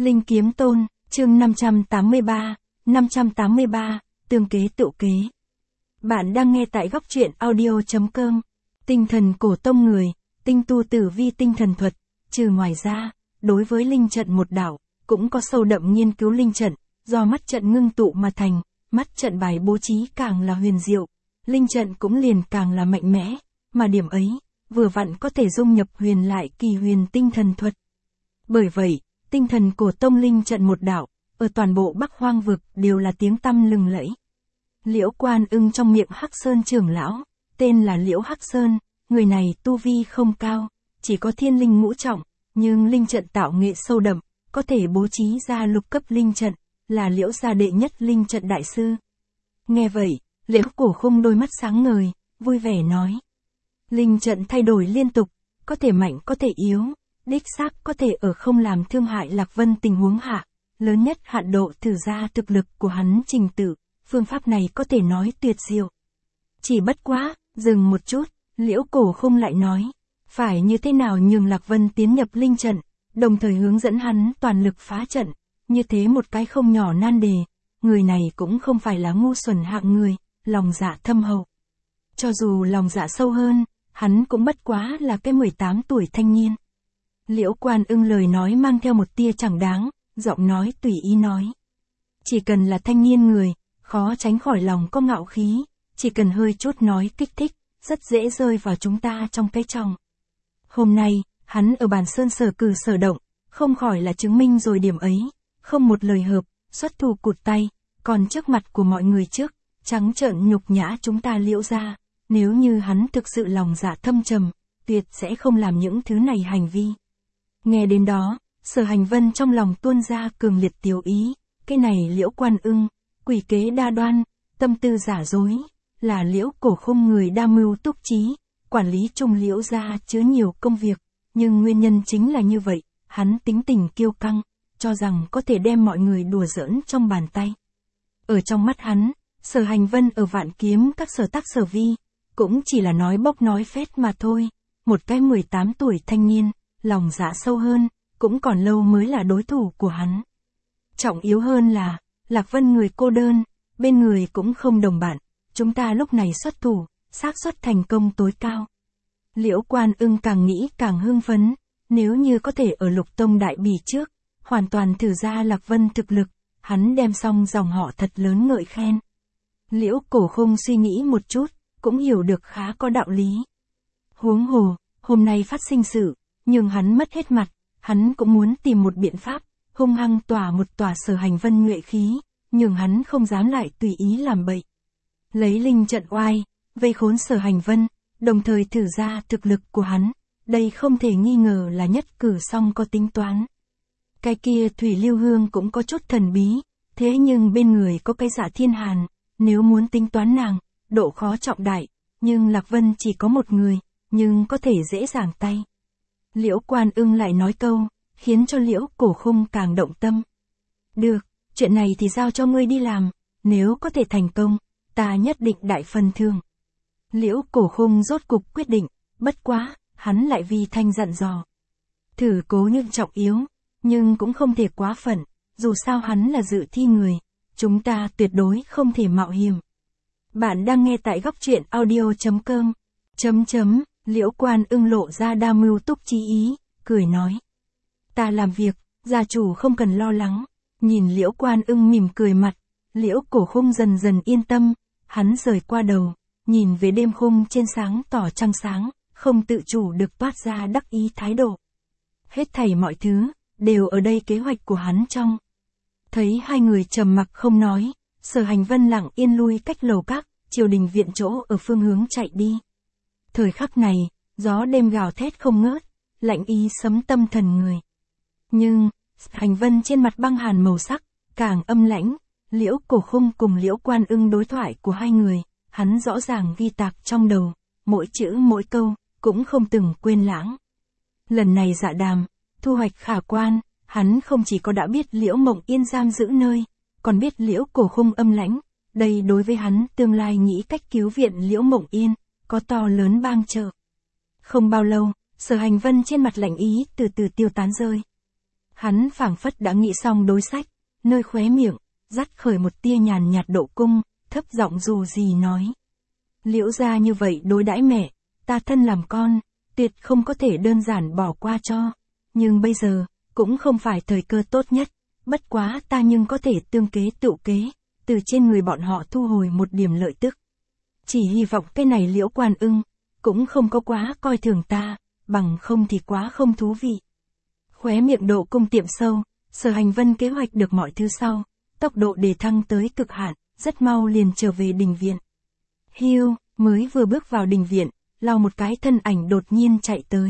Linh Kiếm Tôn, chương 583, tương kế tựu kế. Bạn đang nghe tại góc truyện audio.com. Tinh thần cổ tông người, tinh tu tử vi tinh thần thuật, trừ ngoài ra, đối với linh trận một đạo, cũng có sâu đậm nghiên cứu linh trận, do mắt trận ngưng tụ mà thành, mắt trận bài bố trí càng là huyền diệu, linh trận cũng liền càng là mạnh mẽ, mà điểm ấy, vừa vặn có thể dung nhập huyền lại kỳ huyền tinh thần thuật. Bởi vậy, tinh thần cổ tông linh trận một đạo, ở toàn bộ Bắc Hoang vực đều là tiếng tăm lừng lẫy. Liễu Quan Ưng trong miệng Hắc Sơn trưởng lão, tên là Liễu Hắc Sơn, người này tu vi không cao, chỉ có thiên linh ngũ trọng, nhưng linh trận tạo nghệ sâu đậm, có thể bố trí ra lục cấp linh trận, là Liễu gia đệ nhất linh trận đại sư. Nghe vậy, Liễu Cổ Khung đôi mắt sáng ngời, vui vẻ nói: linh trận thay đổi liên tục, có thể mạnh có thể yếu, đích xác có thể ở không làm thương hại Lạc Vân tình huống hạ, lớn nhất hạn độ thử ra thực lực của hắn trình tự, phương pháp này có thể nói tuyệt diệu. Chỉ bất quá, dừng một chút, Liễu Cổ Khung lại nói, phải như thế nào nhường Lạc Vân tiến nhập linh trận, đồng thời hướng dẫn hắn toàn lực phá trận, như thế một cái không nhỏ nan đề, người này cũng không phải là ngu xuẩn hạng người, lòng dạ thâm hậu. Cho dù lòng dạ sâu hơn, hắn cũng bất quá là cái 18 tuổi thanh niên. Liễu Quan Ưng lời nói mang theo một tia chẳng đáng, giọng nói tùy ý nói. Chỉ cần là thanh niên người, khó tránh khỏi lòng có ngạo khí, chỉ cần hơi chút nói kích thích, rất dễ rơi vào chúng ta trong cái chòng. Hôm nay, hắn ở bàn sơn sở cử sở động, không khỏi là chứng minh rồi điểm ấy, không một lời hợp, xuất thủ cụt tay, còn trước mặt của mọi người trước, trắng trợn nhục nhã chúng ta Liễu gia, nếu như hắn thực sự lòng dạ thâm trầm, tuyệt sẽ không làm những thứ này hành vi. Nghe đến đó, Sở Hành Vân trong lòng tuôn ra cường liệt tiêu ý, cái này Liễu Quan Ưng, quỷ kế đa đoan, tâm tư giả dối, là Liễu Cổ Khung người đa mưu túc trí, quản lý chung Liễu gia chứa nhiều công việc, nhưng nguyên nhân chính là như vậy, hắn tính tình kiêu căng, cho rằng có thể đem mọi người đùa giỡn trong bàn tay. Ở trong mắt hắn, Sở Hành Vân ở Vạn Kiếm các sở tác sở vi, cũng chỉ là nói bốc nói phét mà thôi, một cái 18 tuổi thanh niên, lòng dạ sâu hơn, cũng còn lâu mới là đối thủ của hắn. Trọng yếu hơn là, Lạc Vân người cô đơn, bên người cũng không đồng bạn, chúng ta lúc này xuất thủ, xác suất thành công tối cao. Liễu Quan Ưng càng nghĩ càng hưng phấn, nếu như có thể ở Lục Tông đại bỉ trước, hoàn toàn thử ra Lạc Vân thực lực, hắn đem xong dòng họ thật lớn ngợi khen. Liễu Cổ Khung suy nghĩ một chút, cũng hiểu được khá có đạo lý. Huống hồ, hôm nay phát sinh sự, nhưng hắn mất hết mặt, hắn cũng muốn tìm một biện pháp, hung hăng tỏa một tòa Sở Hành Vân nhuệ khí, nhưng hắn không dám lại tùy ý làm bậy. Lấy linh trận oai, vây khốn Sở Hành Vân, đồng thời thử ra thực lực của hắn, đây không thể nghi ngờ là nhất cử song có tính toán. Cái kia Thủy Lưu Hương cũng có chút thần bí, thế nhưng bên người có cái Dạ Thiên Hàn, nếu muốn tính toán nàng, độ khó trọng đại, nhưng Lạc Vân chỉ có một người, nhưng có thể dễ dàng tay. Liễu Quan Ưng lại nói câu, khiến cho Liễu Cổ Khung càng động tâm. Được, chuyện này thì giao cho ngươi đi làm, nếu có thể thành công, ta nhất định đại phần thưởng. Liễu Cổ Khung rốt cục quyết định, bất quá, hắn lại vì thanh dặn dò. Thử cố nhưng trọng yếu, nhưng cũng không thể quá phận, dù sao hắn là dự thi người, chúng ta tuyệt đối không thể mạo hiểm. Bạn đang nghe tại góc truyện audio.com. Liễu Quan Ưng lộ ra đa mưu túc trí ý, cười nói. Ta làm việc, gia chủ không cần lo lắng. Nhìn Liễu Quan Ưng mỉm cười mặt, Liễu Cổ Khung dần dần yên tâm, hắn rời qua đầu, nhìn về đêm khung trên sáng tỏ trăng sáng, không tự chủ được toát ra đắc ý thái độ. Hết thảy mọi thứ, đều ở đây kế hoạch của hắn trong. Thấy hai người trầm mặc không nói, Sở Hành Vân lặng yên lui cách lầu các, triều đình viện chỗ ở phương hướng chạy đi. Thời khắc này, gió đêm gào thét không ngớt, lạnh ý sấm tâm thần người. Nhưng, Hành Vân trên mặt băng hàn màu sắc, càng âm lãnh, Liễu Cổ Khung cùng Liễu Quan Ưng đối thoại của hai người, hắn rõ ràng ghi tạc trong đầu, mỗi chữ mỗi câu, cũng không từng quên lãng. Lần này dạ đàm, thu hoạch khả quan, hắn không chỉ có đã biết Liễu Mộng Yên giam giữ nơi, còn biết Liễu Cổ Khung âm lãnh, đây đối với hắn tương lai nghĩ cách cứu viện Liễu Mộng Yên, có to lớn bang trợ. Không bao lâu, Sở Hành Vân trên mặt lạnh ý từ từ tiêu tán rơi. Hắn phảng phất đã nghĩ xong đối sách, nơi khóe miệng, dắt khởi một tia nhàn nhạt độ cung, thấp giọng dù gì nói. Liễu gia như vậy đối đãi mẹ, ta thân làm con, tuyệt không có thể đơn giản bỏ qua cho. Nhưng bây giờ, cũng không phải thời cơ tốt nhất, bất quá ta nhưng có thể tương kế tựu kế, từ trên người bọn họ thu hồi một điểm lợi tức. Chỉ hy vọng cái này Liễu Quan Ưng, cũng không có quá coi thường ta, bằng không thì quá không thú vị. Khóe miệng độ cung tiệm sâu, Sở Hành Vân kế hoạch được mọi thứ sau, tốc độ đề thăng tới cực hạn, rất mau liền trở về đình viện. Hiu, mới vừa bước vào đình viện, lau một cái thân ảnh đột nhiên chạy tới.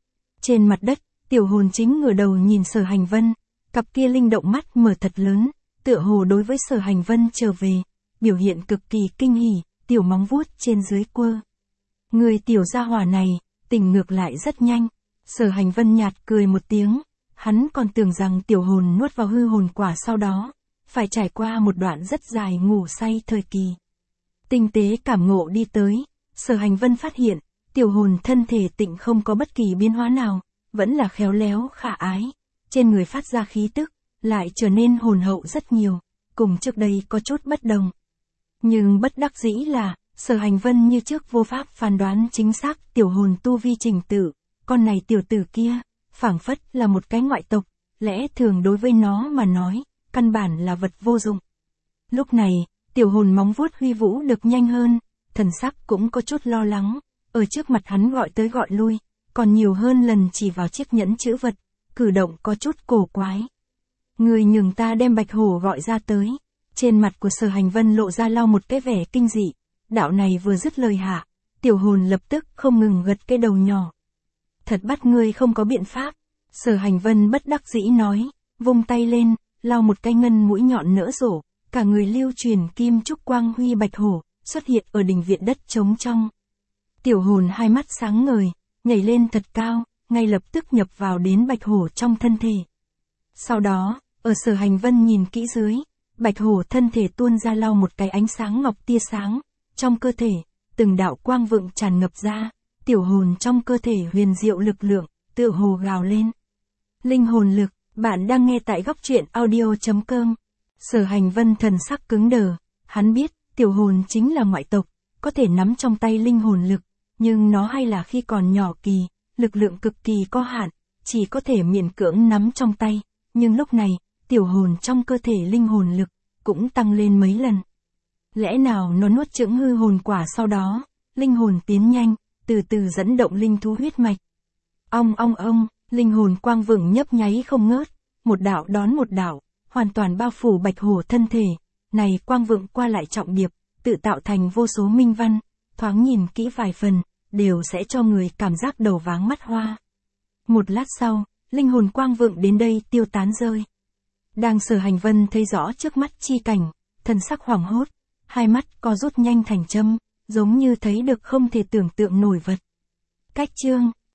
Trên mặt đất, tiểu hồn chính ngửa đầu nhìn Sở Hành Vân, cặp kia linh động mắt mở thật lớn, tựa hồ đối với Sở Hành Vân trở về, biểu hiện cực kỳ kinh hỉ, tiểu móng vuốt trên dưới quơ. Người tiểu gia hỏa này, tỉnh ngược lại rất nhanh. Sở Hành Vân nhạt cười một tiếng, hắn còn tưởng rằng tiểu hồn nuốt vào hư hồn quả sau đó, phải trải qua một đoạn rất dài ngủ say thời kỳ. Tinh tế cảm ngộ đi tới, Sở Hành Vân phát hiện, tiểu hồn thân thể tịnh không có bất kỳ biến hóa nào, vẫn là khéo léo khả ái, trên người phát ra khí tức, lại trở nên hồn hậu rất nhiều, cùng trước đây có chút bất đồng. Nhưng bất đắc dĩ là, Sở Hành Vân như trước vô pháp phán đoán chính xác tiểu hồn tu vi trình tự, con này tiểu tử kia, phảng phất là một cái ngoại tộc, lẽ thường đối với nó mà nói, căn bản là vật vô dụng. Lúc này, tiểu hồn móng vuốt huy vũ được nhanh hơn, thần sắc cũng có chút lo lắng, ở trước mặt hắn gọi tới gọi lui, còn nhiều hơn lần chỉ vào chiếc nhẫn chữ vật, cử động có chút cổ quái. Người nhường ta đem Bạch Hổ gọi ra tới, trên mặt của Sở Hành Vân lộ ra lau một cái vẻ kinh dị, đạo này vừa dứt lời hạ, tiểu hồn lập tức không ngừng gật cái đầu nhỏ. Thật bắt ngươi không có biện pháp, Sở Hành Vân bất đắc dĩ nói, vung tay lên, lau một cái ngân mũi nhọn nỡ rổ, cả người lưu truyền kim trúc quang huy Bạch Hổ, xuất hiện ở đình viện đất trống trong. Tiểu hồn hai mắt sáng ngời, nhảy lên thật cao, ngay lập tức nhập vào đến Bạch Hổ trong thân thể. Sau đó, ở Sở Hành Vân nhìn kỹ dưới, Bạch Hổ thân thể tuôn ra lau một cái ánh sáng ngọc tia sáng, trong cơ thể, từng đạo quang vượng tràn ngập ra, tiểu hồn trong cơ thể huyền diệu lực lượng, tựa hồ gào lên. Linh hồn lực, bạn đang nghe tại góc truyện audio.com. Sở Hành Vân thần sắc cứng đờ, hắn biết, tiểu hồn chính là ngoại tộc, có thể nắm trong tay linh hồn lực, nhưng nó hay là khi còn nhỏ kỳ, lực lượng cực kỳ có hạn, chỉ có thể miễn cưỡng nắm trong tay, nhưng lúc này, tiểu hồn trong cơ thể linh hồn lực, cũng tăng lên mấy lần. Lẽ nào nó nuốt chửng hư hồn quả sau đó, linh hồn tiến nhanh, từ từ dẫn động linh thú huyết mạch. Ong ong ong, linh hồn quang vượng nhấp nháy không ngớt, một đạo đón một đạo, hoàn toàn bao phủ Bạch Hổ thân thể, này quang vượng qua lại trọng điệp, tự tạo thành vô số minh văn, thoáng nhìn kỹ vài phần, đều sẽ cho người cảm giác đầu váng mắt hoa. Một lát sau, linh hồn quang vượng đến đây tiêu tán rơi. Đang Sở Hành Vân thấy rõ trước mắt chi cảnh, thần sắc hoảng hốt, hai mắt co rút nhanh thành châm, giống như thấy được không thể tưởng tượng nổi vật. Cách chương